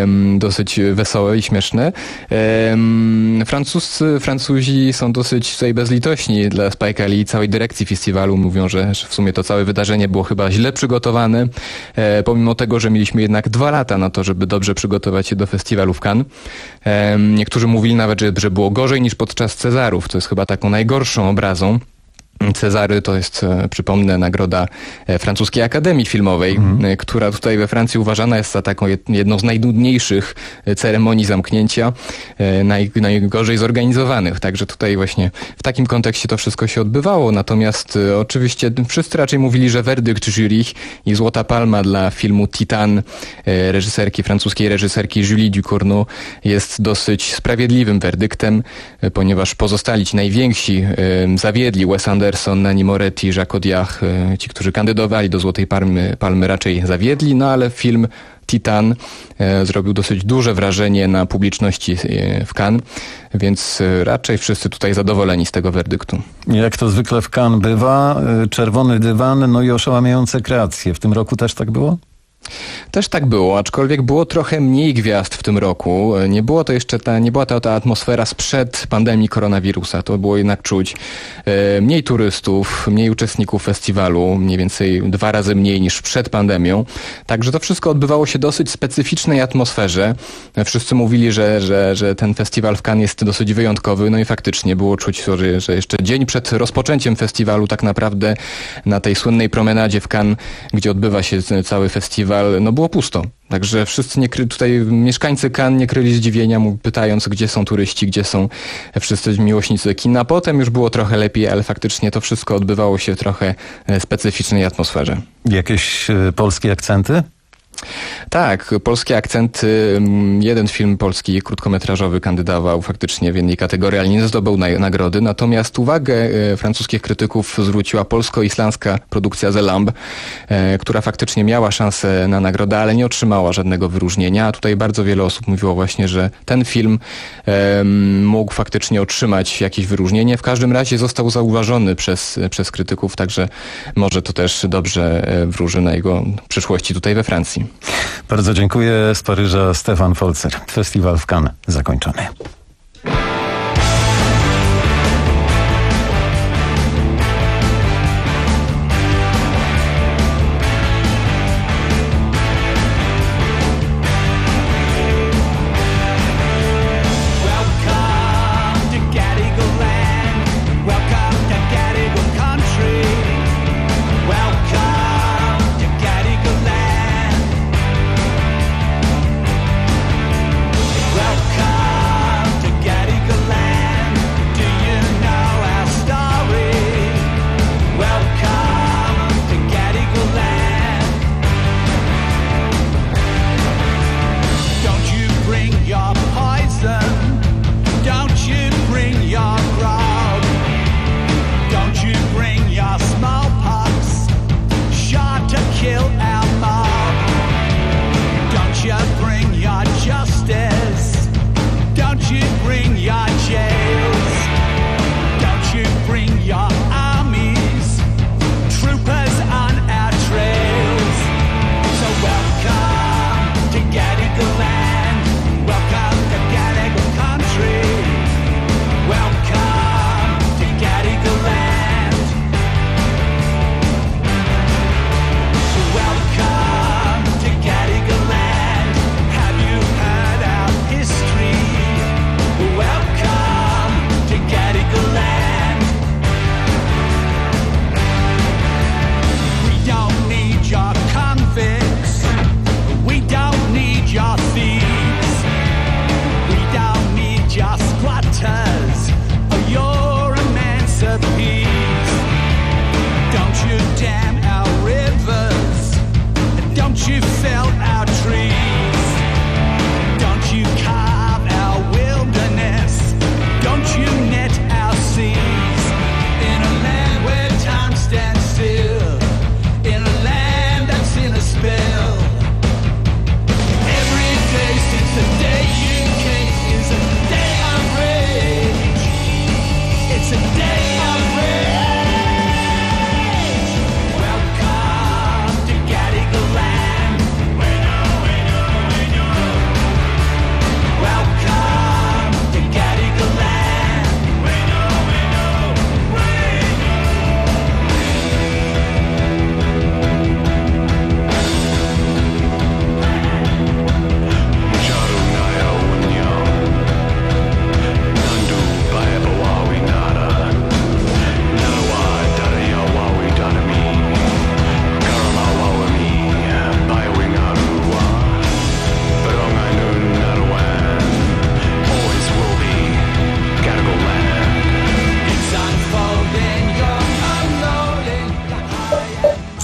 dosyć wesołe i śmieszne. Francuscy, Francuzi są dosyć tutaj bezlitośni dla Spike'a Lee i całej dyrekcji festiwalu. Mówią, że, że w sumie to całe wydarzenie było chyba źle przygotowane, e, pomimo tego, że mieliśmy jednak dwa lata na to, żeby dobrze przygotować się do festiwalu w Cannes. E, niektórzy mówili nawet, że, że było gorzej niż podczas Cezarów. To jest chyba taką najgorszą obrazą. Cezary to jest, przypomnę, nagroda Francuskiej Akademii Filmowej, mhm. która tutaj we Francji uważana jest za taką jedną z najnudniejszych ceremonii zamknięcia, naj, najgorzej zorganizowanych. Także tutaj właśnie w takim kontekście to wszystko się odbywało. Natomiast oczywiście wszyscy raczej mówili, że werdykt jury i Złota Palma dla filmu Titan reżyserki, francuskiej reżyserki Julie Ducournau jest dosyć sprawiedliwym werdyktem, ponieważ pozostali ci najwięksi zawiedli Wes Anderson, Nanni Moretti, Jacques Audiard, ci, którzy kandydowali do Złotej Palmy, Palmy raczej zawiedli, no ale film Titan e, zrobił dosyć duże wrażenie na publiczności e, w Cannes, więc e, raczej wszyscy tutaj zadowoleni z tego werdyktu. Jak to zwykle w Cannes bywa, e, czerwony dywan, no i oszałamiające kreacje. W tym roku też tak było? Też tak było, aczkolwiek było trochę mniej gwiazd w tym roku. Nie było to jeszcze ta, nie była to ta atmosfera sprzed pandemii koronawirusa. To było jednak czuć. E, mniej turystów, mniej uczestników festiwalu, mniej więcej dwa razy mniej niż przed pandemią. Także to wszystko odbywało się w dosyć specyficznej atmosferze. Wszyscy mówili, że, że, że ten festiwal w Cannes jest dosyć wyjątkowy. No i faktycznie było czuć, że, że jeszcze dzień przed rozpoczęciem festiwalu tak naprawdę na tej słynnej promenadzie w Cannes, gdzie odbywa się cały festiwal, no było pusto. Także wszyscy nie kry... tutaj mieszkańcy Cannes nie kryli zdziwienia, pytając, gdzie są turyści, gdzie są wszyscy miłośnicy kina. Potem już było trochę lepiej, ale faktycznie to wszystko odbywało się w trochę specyficznej atmosferze. Jakieś y, polskie akcenty? Tak, polskie akcenty. Jeden film polski krótkometrażowy kandydował faktycznie w jednej kategorii, ale nie zdobył na, nagrody. Natomiast uwagę e, francuskich krytyków zwróciła polsko-islandzka produkcja The Lamb, e, która faktycznie miała szansę na nagrodę, ale nie otrzymała żadnego wyróżnienia. A tutaj bardzo wiele osób mówiło właśnie, że ten film e, mógł faktycznie otrzymać jakieś wyróżnienie. W każdym razie został zauważony przez, przez krytyków, także może to też dobrze wróży na jego przyszłości tutaj we Francji. Bardzo dziękuję. Z Paryża Stefan Folzer. Festiwal w Cannes zakończony. Welcome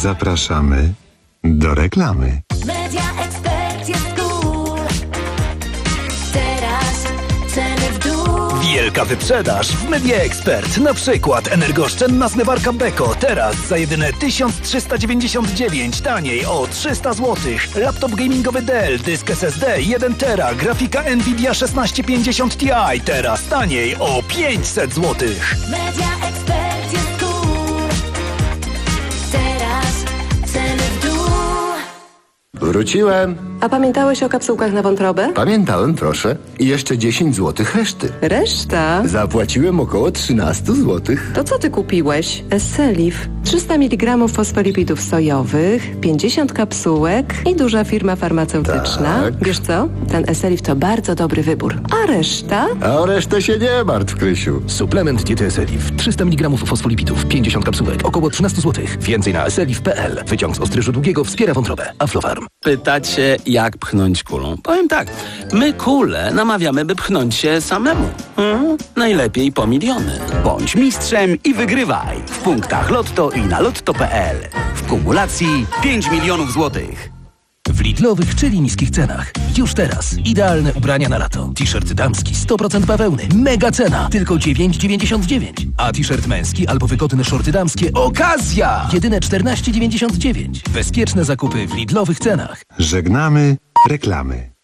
Zapraszamy do reklamy. Media Expert jest cool. Teraz ceny w dół. Wielka wyprzedaż w Media Expert. Na przykład energooszczędna zmywarka Beko. Teraz za jedyne tysiąc trzysta dziewięćdziesiąt dziewięć. Taniej o trzysta złotych. Laptop gamingowy Dell. Dysk S S D jeden tera. Grafika Nvidia szesnaście pięćdziesiąt Ti. Teraz taniej o pięćset złotych. Media Expert jest cool. Teraz ceny w dół. Wróciłem. A pamiętałeś o kapsułkach na wątrobę? Pamiętałem, proszę. I jeszcze dziesięć złotych reszty. Reszta? Zapłaciłem około trzynaście złotych. To co ty kupiłeś? Esselif. trzysta miligramów fosfolipidów sojowych, pięćdziesiąt kapsułek i duża firma farmaceutyczna. Tak. Wiesz co? Ten Esselif to bardzo dobry wybór. A reszta? A o resztę się nie martw, Krysiu. Suplement diety Esselif. trzysta miligramów fosfolipidów, pięćdziesiąt kapsułek, około trzynaście złotych. Więcej na esselif kropka p l. Wyciąg z ostryżu długiego wspiera wątrobę. Aflofarm. Pytacie, jak pchnąć kulą? Powiem tak, my kulę namawiamy, by pchnąć się samemu. Hmm? Najlepiej po miliony. Bądź mistrzem i wygrywaj w punktach Lotto i na lotto kropka p l. W kumulacji pięć milionów złotych. W Lidlowych, czyli niskich cenach. Już teraz. Idealne ubrania na lato. T-shirt damski sto procent bawełny. Mega cena. Tylko dziewięć dziewięćdziesiąt dziewięć. A t-shirt męski albo wygodne shorty damskie. Okazja! Jedyne czternaście dziewięćdziesiąt dziewięć. Bezpieczne zakupy w Lidlowych cenach. Żegnamy reklamy.